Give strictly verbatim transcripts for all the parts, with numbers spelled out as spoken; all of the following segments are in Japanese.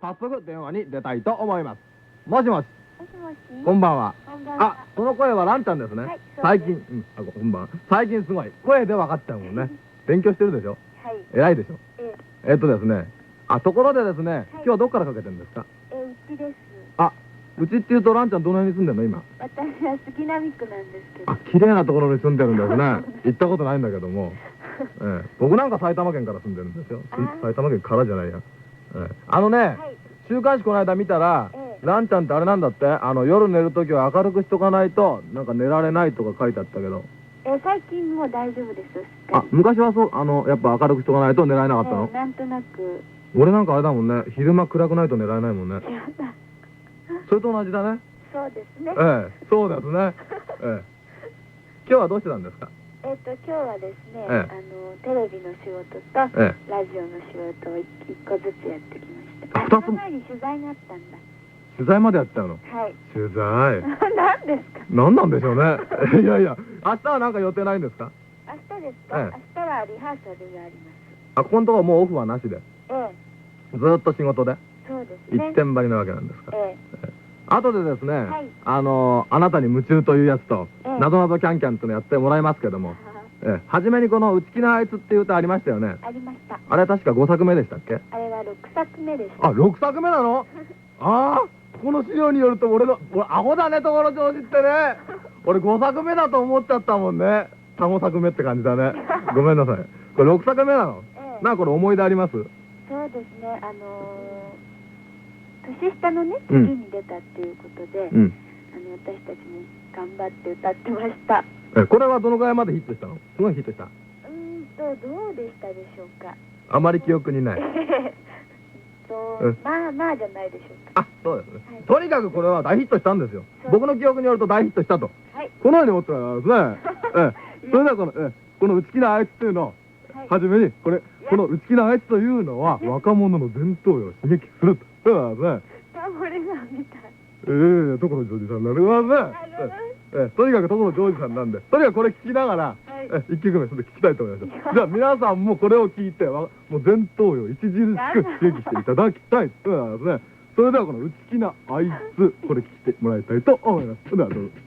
早速電話に出たいと思います。もしもし。 もしもし。 こんばんは。 こんばんは。 あ、その声はランちゃんですね。 はい、 最近、うん、あ、こんばんは。最近すごい声で分かっちゃうもんね。勉強してるでしょ。 はい。 偉いでしょ。 ええっとですね。あ、ところでですね、今日はどっからかけてるんですか。 え、うちです。 あ、うちっていうとランちゃんどの辺に住んでるの今。 私は杉並区なんですけど。 あ、綺麗なところに住んでるんですね。行ったことないんだけども。ええ、僕なんか埼玉県から住んでるんですよ。埼玉県からじゃないや。ええ、あのね、はい、週刊誌この間見たら、ええ、ランちゃんってあれなんだって、あの夜寝るときは明るくしとかないとなんか寝られないとか書いてあったけど。 え、最近もう大丈夫です。 あ、昔はそう、あのやっぱ明るくしとかないと寝られなかったの。 ええ、なんとなく。 俺なんかあれだもんね、昼間暗くないと寝られないもんね。それと同じだね。 そうですね。 ええ、そうですね。ええ、今日はどうしてたんですか。 えっと今日はですね、 ええ、 あのテレビの仕事と、ええ、ラジオの仕事を一個ずつやってきました。ふたつ前に取材があったんだ。 取材までやったの。 はい。 取材。 何ですか。 何なんでしょうね。いやいや、明日はなんか予定ないんですか。 明日ですか。ええ、明日はリハーサルがあります。 あ、ここのところもうオフはなしで。 ええ。ずっと仕事で。 そうですね。 一点張りなわけなんですか。ええ。後でですね、 はい、 あのあなたに夢中というやつと、ええ、なぞなぞキャンキャンっていうのやってもらいますけども。ええ、初めにこの内気なあいつっていう歌ありましたよね。 ありました。 あれ確かごさくめでしたっけ。 あれはろくさくめでした。 あ、ろくさくめなの。ああ、この資料によると俺の、俺アホだね、所ジョージってね。俺ごさくめだと思っちゃったもんね。さんさくめって感じだね。ごめんなさい。これろくさくめなの。ええ、なんかこれ思い出あります。 そうですね、あのー、年下のね、次に出たっていうことで、うん、あの私たちも頑張って歌ってました。 え、これはどのぐらいまでヒットしたの。すごいヒットした。うーんとどうでしたでしょうか。 あまり記憶にない。 と、うん、まあまあじゃないでしょうか。 あ、そうですね。はい、とにかくこれは大ヒットしたんですよ。僕の記憶によると大ヒットしたと。はい、このように思ってたからですね。ええ、それではこの、ええ、この内気なあいつというのを、はい、はじめにこれこの内気なあいつというのは若者の伝統を刺激すると。そうだね。タモリさんみたい。ええ、所ジョージさんなるほどね。ええ、とにかく所ジョージさんなんで、とにかくこれ聞きながら、はい、え一曲目それで聞きたいと思います。じゃあ皆さんもこれを聞いて、もう伝統を著しく刺激していただきたいというのですね。それではこの内気なあいつ、これ聞いてもらいたいと思います。ではどうぞ。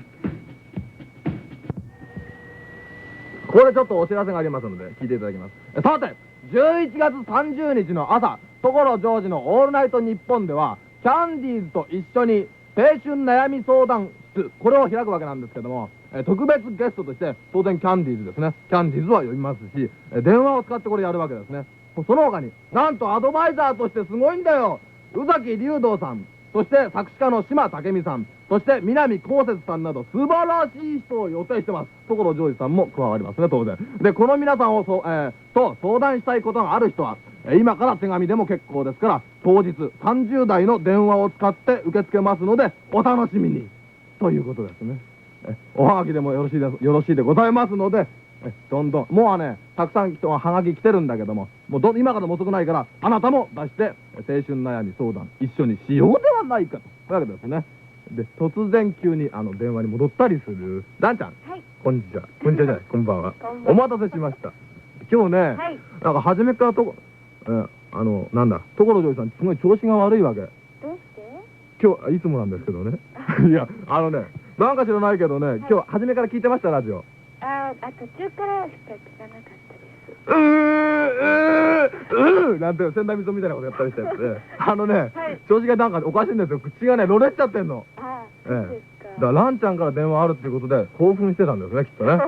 これちょっとお知らせがありますので聞いていただきます。さて、じゅういちがつさんじゅうにちの朝、所ジョージのオールナイトニッポンではキャンディーズと一緒に青春悩み相談室、これを開くわけなんですけども、え特別ゲストとして当然キャンディーズですね、キャンディーズは呼びますし、え電話を使ってこれやるわけですね。その他になんとアドバイザーとしてすごいんだよ、宇崎竜童さん、そして作詞家の島武美さん、そして南こうせつさんなど素晴らしい人を予定してます。所ジョージさんも加わりますね、当然。でこの皆さんをそ、えー、と相談したいことがある人は今から手紙でも結構ですから、当日さんじゅうだいの電話を使って受け付けますのでお楽しみにということですね。えおはがきでもよろしいですよろしいでございますので、えどんどんもうはね、たくさん人がはがき来てるんだけども、もうど今からも遅くないから、あなたも出して青春悩み相談一緒にしようではないかというわけですね。で突然急にあの電話に戻ったりするランちゃん、はい、こんにちは。こんにちはじゃない、こんばんは。お待たせしました。今日ね、はい、なんか初めからとえあのなんだ所ジョージさんすごい調子が悪いわけ。どうして今日いつもなんですけどね。いやあのね、なんか知らないけどね、はい、今日初めから聞いてましたラジオ。ああ、途中からしか聞かなかったです。うーうーうーなんて千田みそみたいなことやったりしてあのね、はい、調子がなんかおかしいんですよ。口がねろれっちゃってんの。ああ、そうですか。だからランちゃんから電話あるっていうことで興奮してたんですね、きっとね。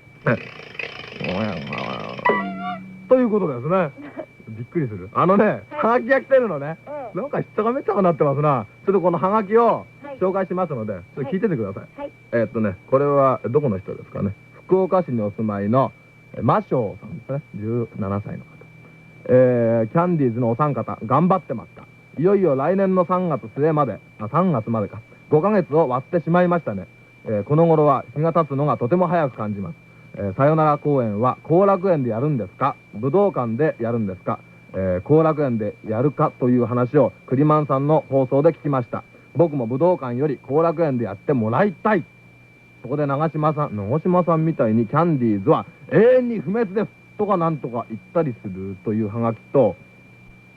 ということですね。びっくりする。あのね、はがきが来てるのね。なんかしっちゃかめっちゃかなってますな。ちょっとこのはがきを紹介しますので、ちょっと聞いててください。えっとね、これはどこの人ですかね。福岡市にお住まいのマショーさんですね。じゅうななさいの方。えー、キャンディーズのお三方頑張ってました。いよいよ来年のさんがつすえまで、あさんがつまでか、ごかげつを割ってしまいましたね。えー、この頃は日が経つのがとても早く感じます。えー、さよなら公演は後楽園でやるんですか、武道館でやるんですか、えー、後楽園でやるかという話をクリマンさんの放送で聞きました。僕も武道館より後楽園でやってもらいたい。そこで長嶋さん長嶋さんみたいにキャンディーズは永遠に不滅ですとかなんとか言ったりするというハガキと、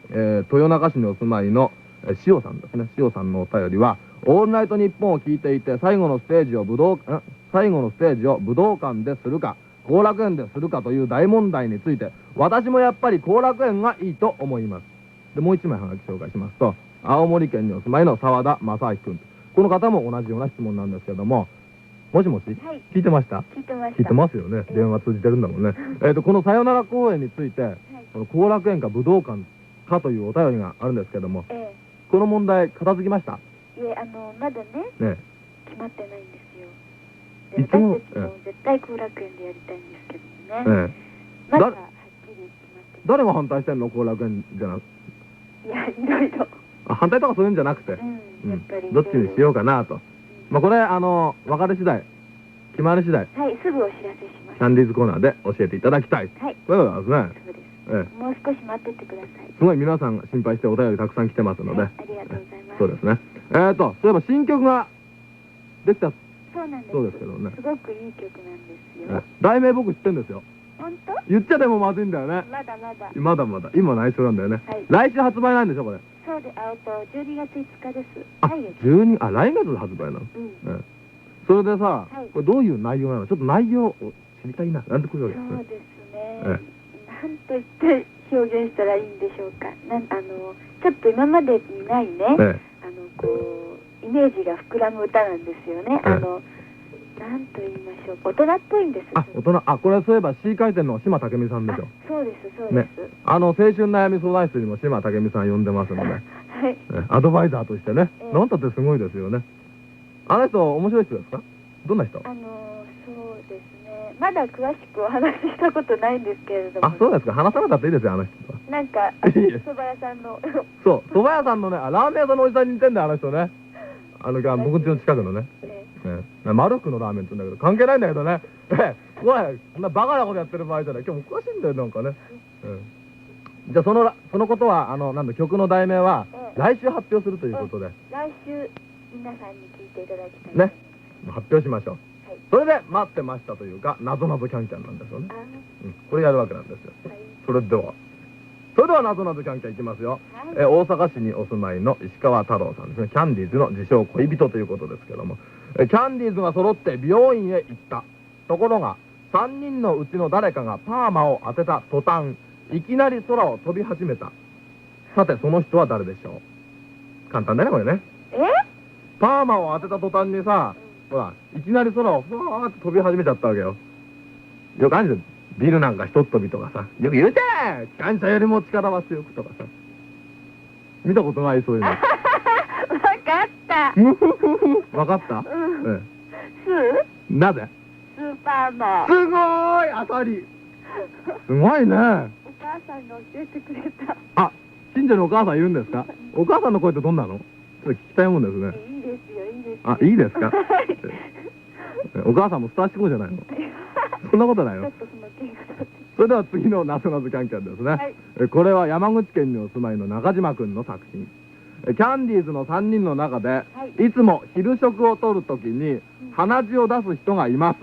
えー、豊中市にお住まいの、えー、塩さんですね。塩さんのお便りは、オールナイトニッポンを聞いていて、最後のステージを武道、ん最後のステージを武道館でするか、後楽園でするかという大問題について、私もやっぱり後楽園がいいと思います。で、もう一枚はがき紹介しますと、青森県にお住まいの澤田正明君。この方も同じような質問なんですけども、もしもし、はい、聞いてました？ 聞いてました。 聞いてますよね。えー、電話通じてるんだもんね。えっと、このさよなら公演について、はい、この後楽園か武道館かというお便りがあるんですけども、えー、この問題片付きました？ いえ、あの、まだね、ね決まってないんですよ。 いつも、 私たちも絶対後楽園でやりたいんですけどもね。えー、まだはっきり決まってない。 誰が反対してんの？後楽園じゃなくて。 いや、いろいろ。 あ、反対とかそういうんじゃなくて、 うん、やっぱりどっちにしようかなと。まあこれ、あの、別れ次第、決まり次第、 はい、すぐお知らせします。 キャンディーズコーナーで教えていただきたい。 はい。 そうですね。 そうです。ええ、もう少し待っててください。 すごい皆さんが心配してお便りたくさん来てますので。 はい、ありがとうございます。 そうですね。えっと、そういえば新曲ができたそうなんです。 そうですけどね。 すごくいい曲なんですよ。 題名僕知ってんですよ。 本当？ 言っちゃでもまずいんだよね。 まだまだ。 まだまだ。今内緒なんだよね。来週発売なんでしょ、これ。 そうで、あとじゅうにがついつかです。 あ、じゅうに、あ、来月発売なの。うん。それでさ、これどういう内容なの？ちょっと内容を知りたいな。なんてことですね。 そうですね。なんと言って表現したらいいんでしょうか。なんあのちょっと今までにないね、あのこうイメージが膨らむ歌なんですよね。あのなんと言いましょう。大人っぽいんです。 あ、大人。あ、これそういえば C 回転の島武美さんでしょ。 そうです、そうです。 あの青春悩み相談室にも島武美さん呼んでますので、はい。アドバイザーとしてね。なんたってすごいですよね。あの人面白い人ですか？どんな人？あのそうですね。まだ詳しくお話ししたことないんですけれども。 あ、そうですか。話さなかったらいいですよ、あの人は。 なんか蕎麦屋さんの。 そう、蕎麦屋さんのね、ラーメン屋さんのおじさんに似てんだよ、あの人ね。あの僕ん家の近くのね。マルクのラーメンって言うんだけど関係ないんだけどね。おい、そんなバカなことやってる場合じゃない。今日もおかしいんだよ、なんかね。じゃあそのそのことは、あのなんだ、曲の題名は来週発表するということで、 来週皆さんに聞いていただきたいね。発表しましょう。それで待ってましたというか、なぞなぞキャンキャンなんですよね。これやるわけなんですよ。それではそれではなぞなぞキャンキャンいきますよ。え大阪市にお住まいの石川太郎さんですね。キャンディーズの自称恋人ということですけども、えキャンディーズが揃って美容院へ行った。ところがさんにんのうちの誰かがパーマを当てた途端、いきなり空を飛び始めた。さてその人は誰でしょう？簡単だね、これね。 え？ パーマを当てた途端にさ、ほら、いきなり空をふわーって飛び始めちゃったわけよ。よくあるじゃん。ビルなんかひとっ飛びとかさ、よく言うてー、機関車よりも力は強くとかさ。見たことない？そういうの。わかった。 わかった？うん。 スー？なぜ？ スーパーマン。 すごーい、当たり。すごいね。お母さんが教えてくれた。 あ、近所のお母さんいるんですか？お母さんの声ってどんなの？ちょっと聞きたいもんですね。 いいですよ、いいですよ。 あ、いいですか？お母さんもスターシコじゃないの？そんなことないよ。それでは次のなぞなぞキャンキャンですね。はい、これは山口県にお住まいの中島くんの作品。キャンディーズのさんにんの中で、はい、いつも昼食をとるときに鼻血を出す人がいます。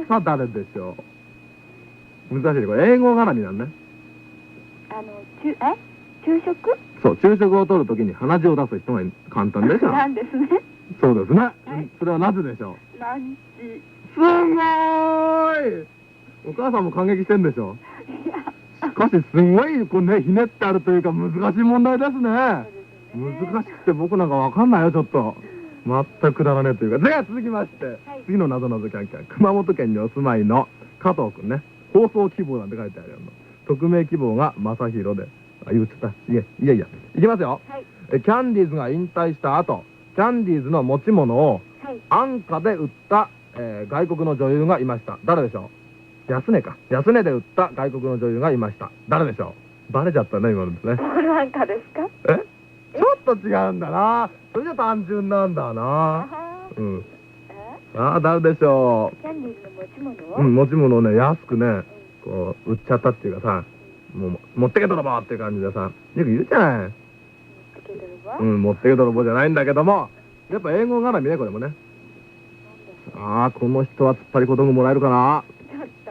さあ誰でしょう？難しいね、これ英語絡みなんね。 あの、ちゅえ昼食？ そう、昼食をとるときに鼻血を出す人が簡単でしょ。 なんですね。 そうですね。はい、それはなぜでしょう？ランチ。 すごーい。お母さんも感激してんでしょ。しかしすごいこうね、ひねってあるというか難しい問題ですね。難しくて僕なんかわかんないよ、ちょっと。全くくだらねえというか。では続きまして、はい、次のなぞなぞキャンキャン。熊本県にお住まいの加藤くんね。放送希望なんて書いてあるよ。匿名希望が正弘で。あ、言っちゃった。いやいやいや。いきますよ。はい、えキャンディーズが引退した後、キャンディーズの持ち物を安価で売った、えー、外国の女優がいました。誰でしょう？安値か。安値で売った外国の女優がいました。誰でしょう？バレちゃったね、今のですね。 ポールアンカですか？ え？ちょっと違うんだな。それじゃ単純なんだな。うん。ああ、誰でしょう？ キャンディーズの持ち物を？ うん、持ち物をね、安くね、こう、売っちゃったっていうかさ、もう、持ってけ泥棒っていう感じでさ、よく言うじゃない。持ってけ泥棒？うん、持ってけ泥棒じゃないんだけども、やっぱ英語絡みね、これもね。ああ、この人は突っ張り小道具もらえるかな。 ちょっと待って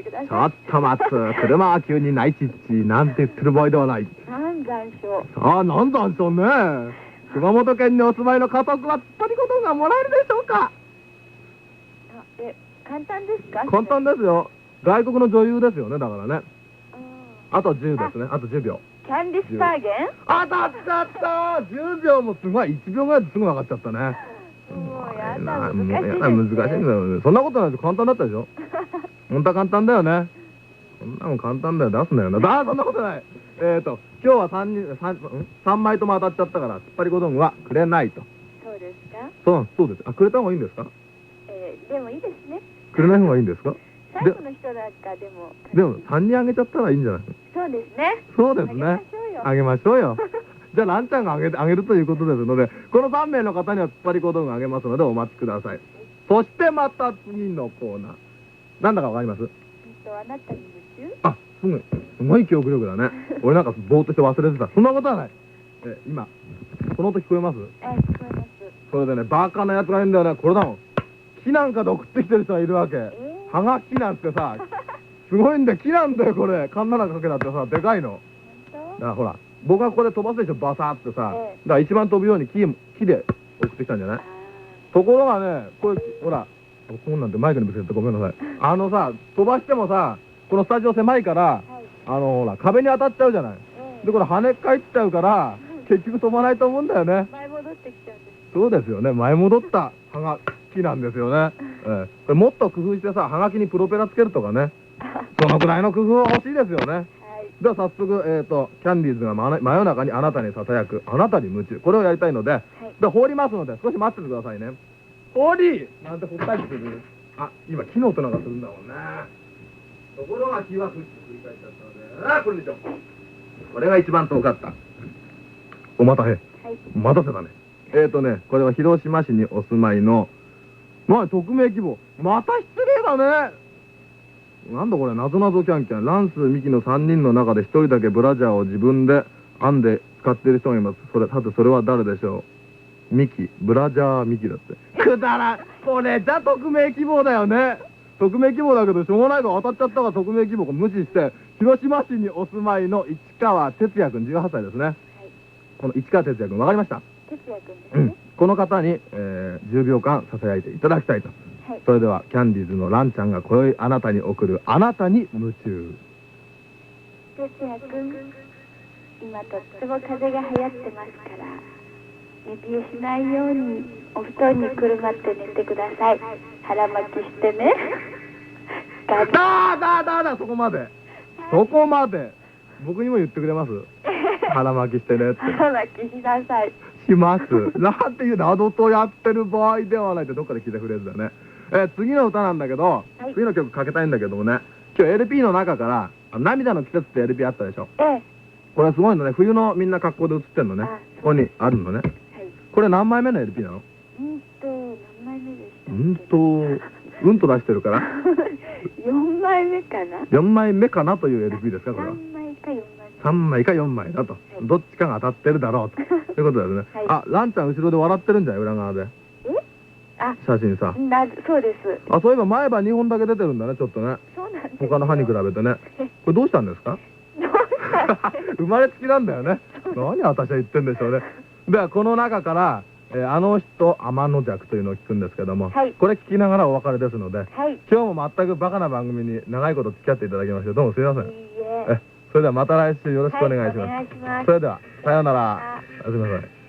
ください。 ちょっと待つ。車は急にナイチッチなんて言ってる場合ではない。 なん残暑。 ああ、なんだんしょうね。熊本県にお住まいの家族は突っ張り子丼がもらえるでしょうか。 あ、え、簡単ですか？ 簡単ですよ。外国の女優ですよね、だからね。 ああとじゅうですね。あとじゅうびょう。 キャンディスターゲン？ あたったったじゅうびょうもすごい。いちびょうぐらいですぐ分かっちゃったね。 もうやだ、 な難しいですね。 難しいんだよね。そんなことないです。簡単だったでしょ。本当は簡単だよね。そんなもん簡単だよ。出すなよな。だ、そんなことない。えーと、今日はさんにん、さん、さんまいとも当たっちゃったから、突っ張り子丼はくれないと。 そうですか？ そう、そうです。あ、くれた方がいいんですか？ えー、でもいいですね。 くれない方がいいんですか？ 最後の人なんかでも。 でも、さんにんあげちゃったらいいんじゃない？ そうですね。 そうですね。あげましょうよ。じゃあ、ランちゃんがあげて、あげるということですので、このさんめいの方には突っ張り子丼をあげますので、お待ちください。そしてまた次のコーナー。なんだかわかります？ えっと、あなたに夢中？ あ、すごい。すごい記憶力だね。俺なんかぼーっとして忘れてた。そんなことはない。え、今、この音聞こえます？ え、聞こえます。 それでね、バカなやつがいるんだよね。これだもん。木なんかで送ってきてる人がいるわけ。 ーはがきなんてさ、すごいんだよ。木なんだよ、これ。カンナナかけだってさ、でかいの。 本だからほら、僕がここで飛ばすでしょ、バサーってさ。 ええだから一番飛ぶように木、木で送ってきたんじゃない？ 当？ ところがね、これ、ほら、こんなんでマイクにぶつけてごめんなさい。あのさ、飛ばしてもさ、このスタジオ狭いから、 はい。 あの、ほら、壁に当たっちゃうじゃない。 ええで、これ跳ねっ返っちゃうから、結局飛ばないと思うんだよね。 前戻ってきちゃうんです。 そうですよね。前戻ったはがきなんですよね。ええこれもっと工夫してさ、はがきにプロペラつけるとかね。そのくらいの工夫は欲しいですよね。 はい。 では早速、えっ、と、キャンディーズがまな真夜中にあなたに囁く、あなたに夢中。これをやりたいので、 はい。 で、放りますので、少し待っててくださいね。放りなんてほったりする。あ、今、木の音なんかするんだもんね。ところが木はふっと繰り返しちゃったので、ああ、これでしょ。これが一番遠かった。お待たせ。 はい。 待たせたね。えーとね、これは広島市にお住まいの、まあ、匿名希望。また失礼だね。なんだこれ、なぞなぞキャンキャン。ランス、ミキのさんにんの中でひとりだけブラジャーを自分で編んで使っている人がいます。それ、さてそれは誰でしょう？ミキ、ブラジャーミキだって。くだらん。これじゃ匿名希望だよね。匿名希望だけど、しょうがないから当たっちゃったから匿名希望を無視して、広島市にお住まいの市川哲也君じゅうはっさいですね。 はい。 この市川哲也君、わかりました？ 哲也君ですねうん。。この方に、えー、じゅうびょうかん囁いていただきたいと。 はい。 それでは、キャンディーズのランちゃんが今宵あなたに送る、あなたに夢中。 哲也君、今とっても風が流行ってますから、寝冷えしないようにお布団にくるまって寝てください。腹巻きしてね。ガブだーだーだーだー、そこまで。そこまで。僕にも言ってくれます？腹巻きしてねって。 腹巻きしなさい。 します。なんていう謎とやってる場合ではないってどっかで聞いたフレーズだね。えー次の歌なんだけど、 はい次の曲かけたいんだけどもね、今日 エルピー の中から、あ涙の季節って エルピー あったでしょ。 ええ。 これはすごいのね、冬のみんな格好で映ってんのね。 あここにあるのね。 はい。 これ何枚目の エルピー なの？ うんと、何枚目でしたっけ？ うんと、うんと出してるから。 よんまいめかな？ よんまいめかなという エルピー ですか、これは。 さんまいかよんまいめ。 さんまいかよんまいだと。どっちかが当たってるだろうと。ということですね。 はいあ、ランちゃん後ろで笑ってるんじゃない？裏側で。 え？あ、 写真さ。 な、そうです。 あ、そういえば前歯にほんだけ出てるんだね、ちょっとね。 そうなんですよ。 他の歯に比べてね。これどうしたんですか？ どうしたんです生まれつきなんだよね。何私は言ってんでしょうね。では、この中から、えーあの人、天の弱というのを聞くんですけども、 はいこれ聞きながらお別れですので、 はい。 今日も全くバカな番組に長いこと付き合っていただきまして、どうもすいません。 いいえ。 え、それではまた来週よろしくお願いします。 はい、お願いします。 それでは、さようなら。 あおやすみなさい。